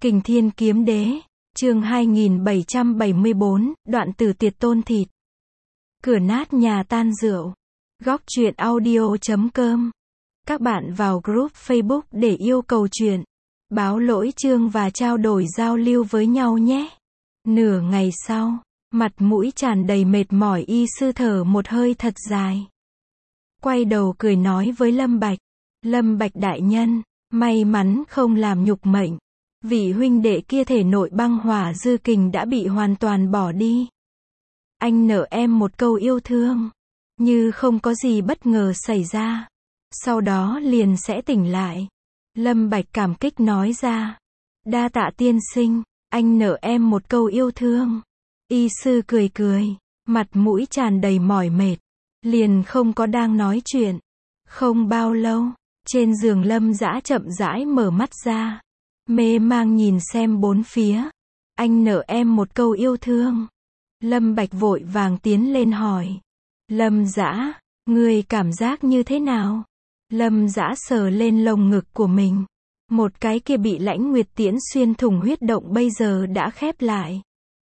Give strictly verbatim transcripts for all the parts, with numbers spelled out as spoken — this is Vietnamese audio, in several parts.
Kình Thiên Kiếm Đế, chương hai nghìn bảy trăm bảy mươi bốn, đoạn từ tiệt tôn thịt. Cửa nát nhà tan rượu. Góc truyện audio chấm com. Các bạn vào group Facebook để yêu cầu chuyện, báo lỗi chương và trao đổi giao lưu với nhau nhé. Nửa ngày sau, mặt mũi tràn đầy mệt mỏi y sư thở một hơi thật dài. Quay đầu cười nói với Lâm Bạch. Lâm Bạch đại nhân, may mắn không làm nhục mệnh. Vị huynh đệ kia thể nội băng hỏa dư kình đã bị hoàn toàn bỏ đi. Anh nợ em một câu yêu thương, như không có gì bất ngờ xảy ra. Sau đó liền sẽ tỉnh lại. Lâm Bạch cảm kích nói ra. Đa tạ tiên sinh, anh nợ em một câu yêu thương. Y sư cười cười, mặt mũi tràn đầy mỏi mệt. Liền không có đang nói chuyện. Không bao lâu, trên giường Lâm Dã chậm rãi mở mắt ra. Mê mang nhìn xem bốn phía. Anh nợ em một câu yêu thương. Lâm Bạch vội vàng tiến lên hỏi. Lâm Dã, ngươi cảm giác như thế nào? Lâm Dã sờ lên lồng ngực của mình. Một cái kia bị Lãnh Nguyệt Tiễn xuyên thủng huyết động bây giờ đã khép lại.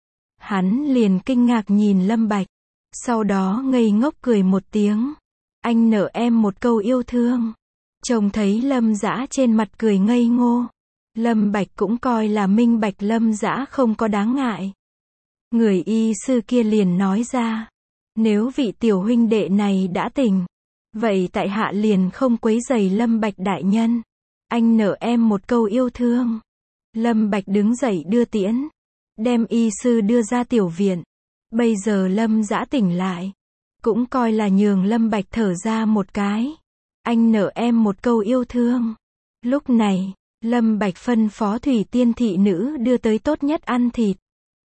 Hắn liền kinh ngạc nhìn Lâm Bạch. Sau đó ngây ngốc cười một tiếng. Anh nợ em một câu yêu thương. Trông thấy Lâm Dã trên mặt cười ngây ngô. Lâm Bạch cũng coi là minh bạch Lâm Dã không có đáng ngại. Người y sư kia liền nói ra. Nếu vị tiểu huynh đệ này đã tỉnh, vậy tại hạ liền không quấy rầy Lâm Bạch đại nhân. Anh nợ em một câu yêu thương. Lâm Bạch đứng dậy đưa tiễn. Đem y sư đưa ra tiểu viện. Bây giờ Lâm Dã tỉnh lại. Cũng coi là nhường Lâm Bạch thở ra một cái. Anh nợ em một câu yêu thương. Lúc này, Lâm Bạch phân phó Thủy Tiên thị nữ đưa tới tốt nhất ăn thịt.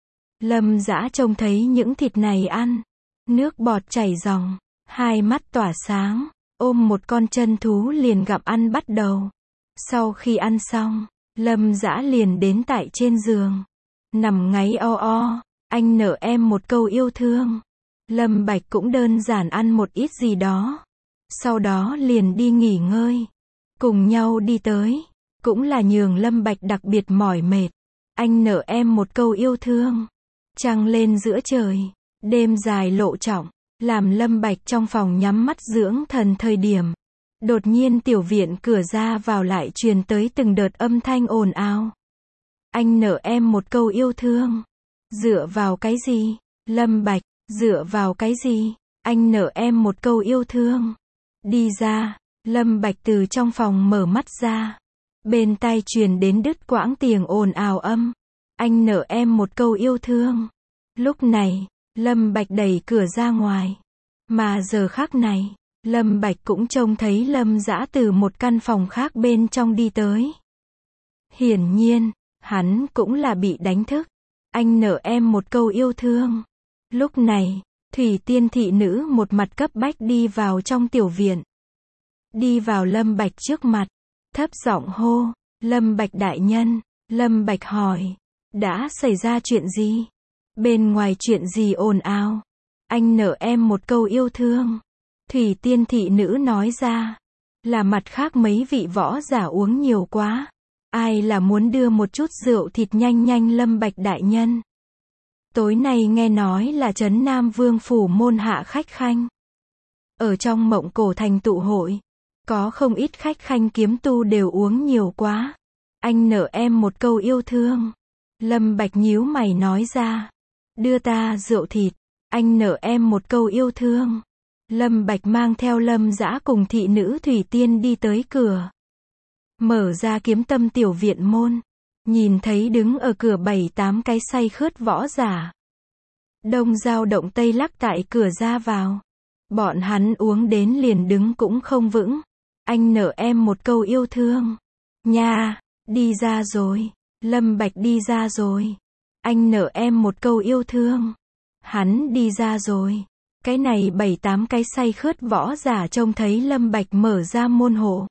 Lâm Dã trông thấy những thịt này ăn. Nước bọt chảy ròng. Hai mắt tỏa sáng. Ôm một con chân thú liền gặm ăn bắt đầu. Sau khi ăn xong, Lâm Dã liền đến tại trên giường. Nằm ngáy o o. Anh nợ em một câu yêu thương. Lâm Bạch cũng đơn giản ăn một ít gì đó. Sau đó liền đi nghỉ ngơi. Cùng nhau đi tới. Cũng là nhường Lâm Bạch đặc biệt mỏi mệt. Anh nợ em một câu yêu thương. Trăng lên giữa trời. Đêm dài lộ trọng. Làm Lâm Bạch trong phòng nhắm mắt dưỡng thần thời điểm. Đột nhiên tiểu viện cửa ra vào lại truyền tới từng đợt âm thanh ồn ào. Anh nợ em một câu yêu thương. Dựa vào cái gì? Lâm Bạch, dựa vào cái gì? Anh nợ em một câu yêu thương. Đi ra. Lâm Bạch từ trong phòng mở mắt ra. Bên tai truyền đến đứt quãng tiếng ồn ào âm. Anh nợ em một câu yêu thương. Lúc này, Lâm Bạch đẩy cửa ra ngoài. Mà giờ khắc này, Lâm Bạch cũng trông thấy Lâm Dã từ một căn phòng khác bên trong đi tới. Hiển nhiên, hắn cũng là bị đánh thức. Anh nợ em một câu yêu thương. Lúc này, Thủy Tiên thị nữ một mặt cấp bách đi vào trong tiểu viện. Đi vào Lâm Bạch trước mặt. Thấp giọng hô. Lâm Bạch đại nhân. Lâm Bạch hỏi. Đã xảy ra chuyện gì? Bên ngoài chuyện gì ồn ào? Anh nợ em một câu yêu thương. Thủy Tiên thị nữ nói ra. Là mặt khác mấy vị võ giả uống nhiều quá. Ai là muốn đưa một chút rượu thịt nhanh nhanh Lâm Bạch đại nhân. Tối nay nghe nói là Trấn Nam Vương phủ môn hạ khách khanh. Ở trong Mộng Cổ thành tụ hội. Có không ít khách khanh kiếm tu đều uống nhiều quá. Anh nợ em một câu yêu thương. Lâm Bạch nhíu mày nói ra. Đưa ta rượu thịt. Anh nợ em một câu yêu thương. Lâm Bạch mang theo Lâm Dã cùng thị nữ Thủy Tiên đi tới cửa. Mở ra Kiếm Tâm tiểu viện môn. Nhìn thấy đứng ở cửa bảy tám cái say khướt võ giả. Đông dao động tây lắc tại cửa ra vào. Bọn hắn uống đến liền đứng cũng không vững. Anh nợ em một câu yêu thương. Nha, đi ra rồi. Lâm Bạch đi ra rồi. Anh nợ em một câu yêu thương. Hắn đi ra rồi. Cái này bảy tám cái say khướt võ giả trông thấy Lâm Bạch mở ra môn hộ.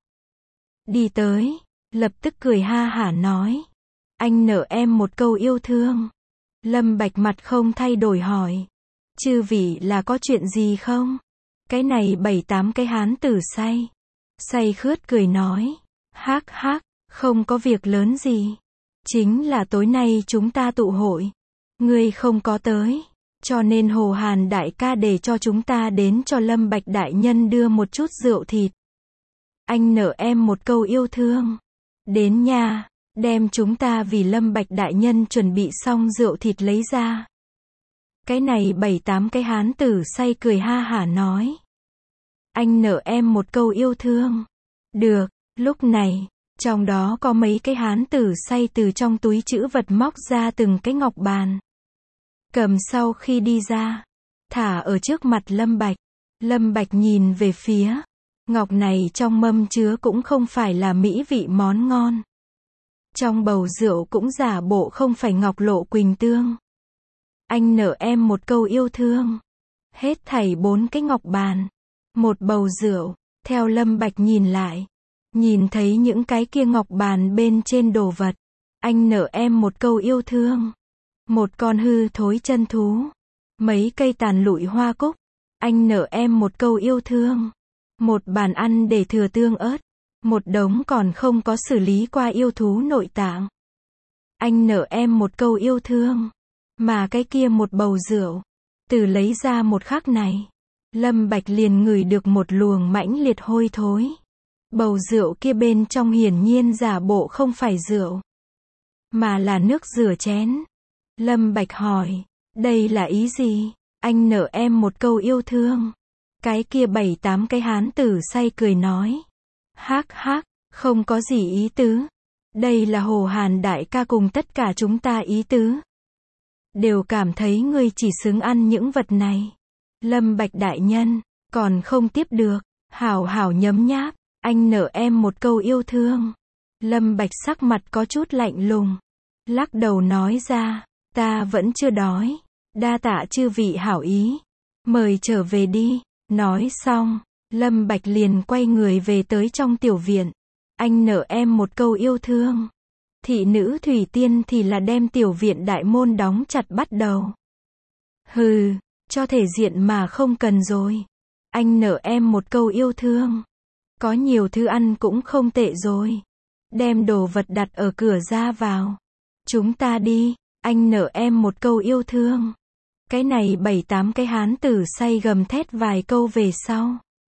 Đi tới. Lập tức cười ha hả nói. Anh nợ em một câu yêu thương. Lâm Bạch mặt không thay đổi hỏi. Chư vị là có chuyện gì không? Cái này bảy tám cái hán tử say. Say khướt cười nói. Hắc hắc, không có việc lớn gì. Chính là tối nay chúng ta tụ hội. Ngươi không có tới. Cho nên Hồ Hàn đại ca để cho chúng ta đến cho Lâm Bạch đại nhân đưa một chút rượu thịt. Anh nợ em một câu yêu thương. Đến nha, đem chúng ta vì Lâm Bạch đại nhân chuẩn bị xong rượu thịt lấy ra. Cái này bảy tám cái hán tử say cười ha hả nói. Anh nợ em một câu yêu thương. Được, lúc này, trong đó có mấy cái hán tử say từ trong túi trữ vật móc ra từng cái ngọc bàn. Cầm sau khi đi ra, thả ở trước mặt Lâm Bạch. Lâm Bạch nhìn về phía. Ngọc này trong mâm chứa cũng không phải là mỹ vị món ngon. Trong bầu rượu cũng giả bộ không phải ngọc lộ quỳnh tương. Anh nợ em một câu yêu thương. Hết thảy bốn cái ngọc bàn. Một bầu rượu. Theo Lâm Bạch nhìn lại. Nhìn thấy những cái kia ngọc bàn bên trên đồ vật. Anh nợ em một câu yêu thương. Một con hư thối chân thú. Mấy cây tàn lụi hoa cúc. Anh nợ em một câu yêu thương. Một bàn ăn để thừa tương ớt. Một đống còn không có xử lý qua yêu thú nội tạng. Anh nợ em một câu yêu thương. Mà cái kia một bầu rượu. Từ lấy ra một khắc này. Lâm Bạch liền ngửi được một luồng mãnh liệt hôi thối. Bầu rượu kia bên trong hiển nhiên giả bộ không phải rượu. Mà là nước rửa chén. Lâm Bạch hỏi. Đây là ý gì? Anh nợ em một câu yêu thương. Cái kia bảy tám cái hán tử say cười nói. Hắc hắc, không có gì ý tứ. Đây là Hồ Hàn đại ca cùng tất cả chúng ta ý tứ. Đều cảm thấy ngươi chỉ xứng ăn những vật này. Lâm Bạch đại nhân, còn không tiếp được. Hảo hảo nhấm nháp, anh nợ em một câu yêu thương. Lâm Bạch sắc mặt có chút lạnh lùng. Lắc đầu nói ra, ta vẫn chưa đói. Đa tạ chư vị hảo ý. Mời trở về đi. Nói xong, Lâm Bạch liền quay người về tới trong tiểu viện. Anh nợ em một câu yêu thương. Thị nữ Thủy Tiên thì là đem tiểu viện đại môn đóng chặt bắt đầu. Hừ, cho thể diện mà không cần rồi. Anh nợ em một câu yêu thương. Có nhiều thứ ăn cũng không tệ rồi. Đem đồ vật đặt ở cửa ra vào. Chúng ta đi, anh nợ em một câu yêu thương. Cái này bảy tám cái hán tử say gầm thét vài câu về sau.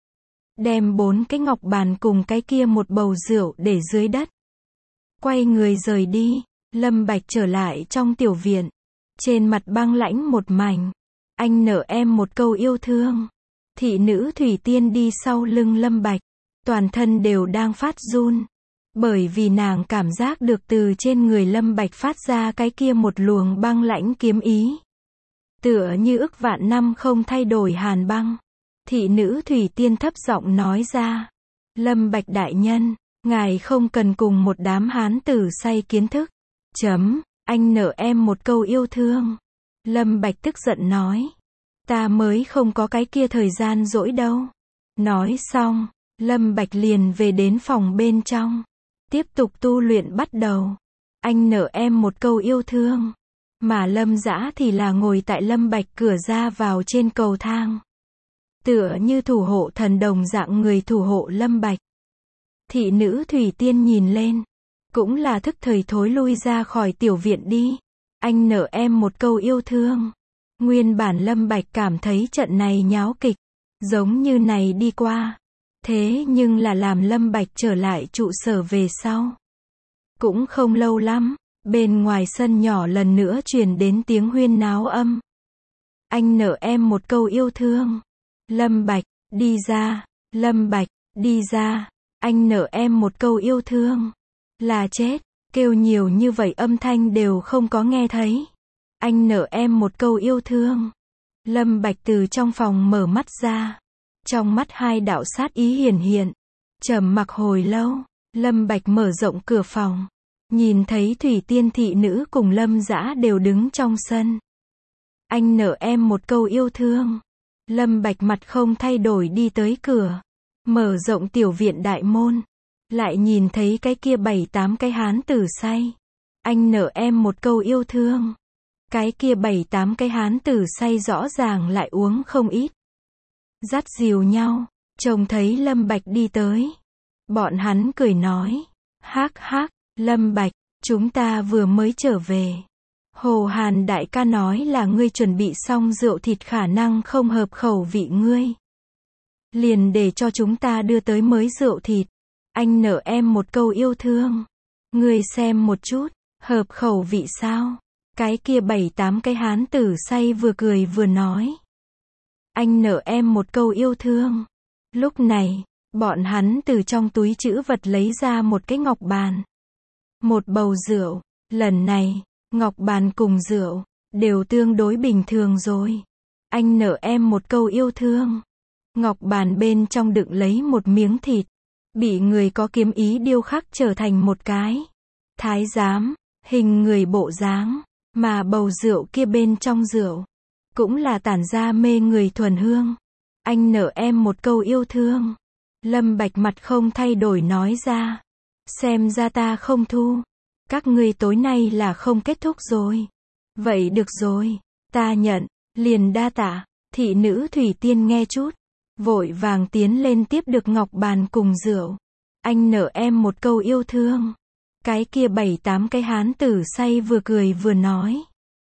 Đem bốn cái ngọc bàn cùng cái kia một bầu rượu để dưới đất. Quay người rời đi, Lâm Bạch trở lại trong tiểu viện. Trên mặt băng lãnh một mảnh. Anh nợ em một câu yêu thương. Thị nữ Thủy Tiên đi sau lưng Lâm Bạch. Toàn thân đều đang phát run. Bởi vì nàng cảm giác được từ trên người Lâm Bạch phát ra cái kia một luồng băng lãnh kiếm ý. Tựa như ức vạn năm không thay đổi hàn băng. Thị nữ Thủy Tiên thấp giọng nói ra. Lâm Bạch đại nhân, ngài không cần cùng một đám hán tử say kiến thức. Chấm, anh nợ em một câu yêu thương. Lâm Bạch tức giận nói. Ta mới không có cái kia thời gian dỗi đâu. Nói xong, Lâm Bạch liền về đến phòng bên trong. Tiếp tục tu luyện bắt đầu. Anh nợ em một câu yêu thương. Mà Lâm Dã thì là ngồi tại Lâm Bạch cửa ra vào trên cầu thang. Tựa như thủ hộ thần đồng dạng người thủ hộ Lâm Bạch. Thị nữ Thủy Tiên nhìn lên. Cũng là thức thời thối lui ra khỏi tiểu viện đi. Anh nợ em một câu yêu thương. Nguyên bản Lâm Bạch cảm thấy trận này nháo kịch. Giống như này đi qua. Thế nhưng là làm Lâm Bạch trở lại trụ sở về sau. Cũng không lâu lắm. Bên ngoài sân nhỏ lần nữa truyền đến tiếng huyên náo âm. Anh nợ em một câu yêu thương. Lâm Bạch, đi ra. Lâm Bạch, đi ra. Anh nợ em một câu yêu thương. Là chết. Kêu nhiều như vậy âm thanh đều không có nghe thấy. Anh nợ em một câu yêu thương. Lâm Bạch từ trong phòng mở mắt ra. Trong mắt hai đạo sát ý hiển hiện. Trầm mặc hồi lâu. Lâm Bạch mở rộng cửa phòng. Nhìn thấy Thủy Tiên thị nữ cùng Lâm Dã đều đứng trong sân. Anh nợ em một câu yêu thương. Lâm Bạch mặt không thay đổi đi tới cửa. Mở rộng tiểu viện đại môn. Lại nhìn thấy cái kia bảy tám cái hán tử say. Anh nợ em một câu yêu thương. Cái kia bảy tám cái hán tử say rõ ràng lại uống không ít. Dắt dìu nhau. Trông thấy Lâm Bạch đi tới. Bọn hắn cười nói. Hắc hắc. Lâm Bạch, Chúng ta vừa mới trở về. Hồ Hàn đại ca nói là ngươi chuẩn bị xong rượu thịt khả năng không hợp khẩu vị ngươi. Liền để cho chúng ta đưa tới mới rượu thịt. Anh nợ em một câu yêu thương. Ngươi xem một chút, hợp khẩu vị sao? Cái kia bảy tám cái hán tử say vừa cười vừa nói. Anh nợ em một câu yêu thương. Lúc này, bọn hắn từ trong túi trữ vật lấy ra một cái ngọc bàn. Một bầu rượu. Lần này, ngọc bàn cùng rượu, đều tương đối bình thường rồi. Anh nợ em một câu yêu thương. Ngọc bàn bên trong đựng lấy một miếng thịt. Bị người có kiếm ý điêu khắc trở thành một cái thái giám, hình người bộ dáng. Mà bầu rượu kia bên trong rượu, cũng là tản ra mê người thuần hương. Anh nợ em một câu yêu thương. Lâm Bạch mặt không thay đổi nói ra. Xem ra ta không thu. Các ngươi tối nay là không kết thúc rồi. Vậy được rồi, ta nhận, liền đa tạ. Thị nữ Thủy Tiên nghe chút, vội vàng tiến lên tiếp được ngọc bàn cùng rượu. Anh nợ em một câu yêu thương. Cái kia bảy tám cái hán tử say vừa cười vừa nói.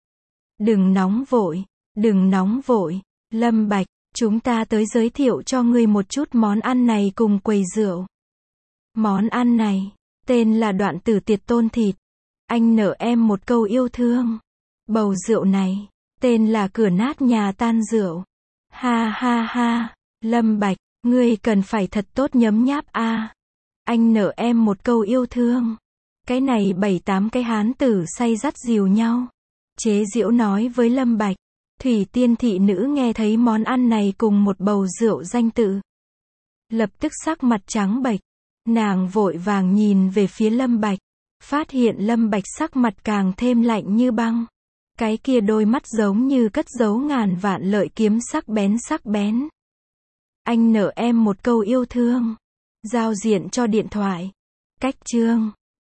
Đừng nóng vội, đừng nóng vội. Lâm Bạch, chúng ta tới giới thiệu cho ngươi một chút món ăn này cùng quầy rượu. Món ăn này, tên là đoạn tử tiệt tôn thịt. Anh nợ em một câu yêu thương. Bầu rượu này, tên là cửa nát nhà tan rượu. Ha ha ha, Lâm Bạch, ngươi cần phải thật tốt nhấm nháp a. À. Anh nợ em một câu yêu thương. Cái này bảy tám cái hán tử say dắt dìu nhau. Chế giễu nói với Lâm Bạch. Thủy Tiên thị nữ nghe thấy món ăn này cùng một bầu rượu danh tự. Lập tức sắc mặt trắng bệch. Nàng vội vàng nhìn về phía Lâm Bạch. Phát hiện Lâm Bạch sắc mặt càng thêm lạnh như băng. Cái kia đôi mắt giống như cất giấu ngàn vạn lợi kiếm sắc bén sắc bén. Anh nợ em một câu yêu thương. Giao diện cho điện thoại. Cách chương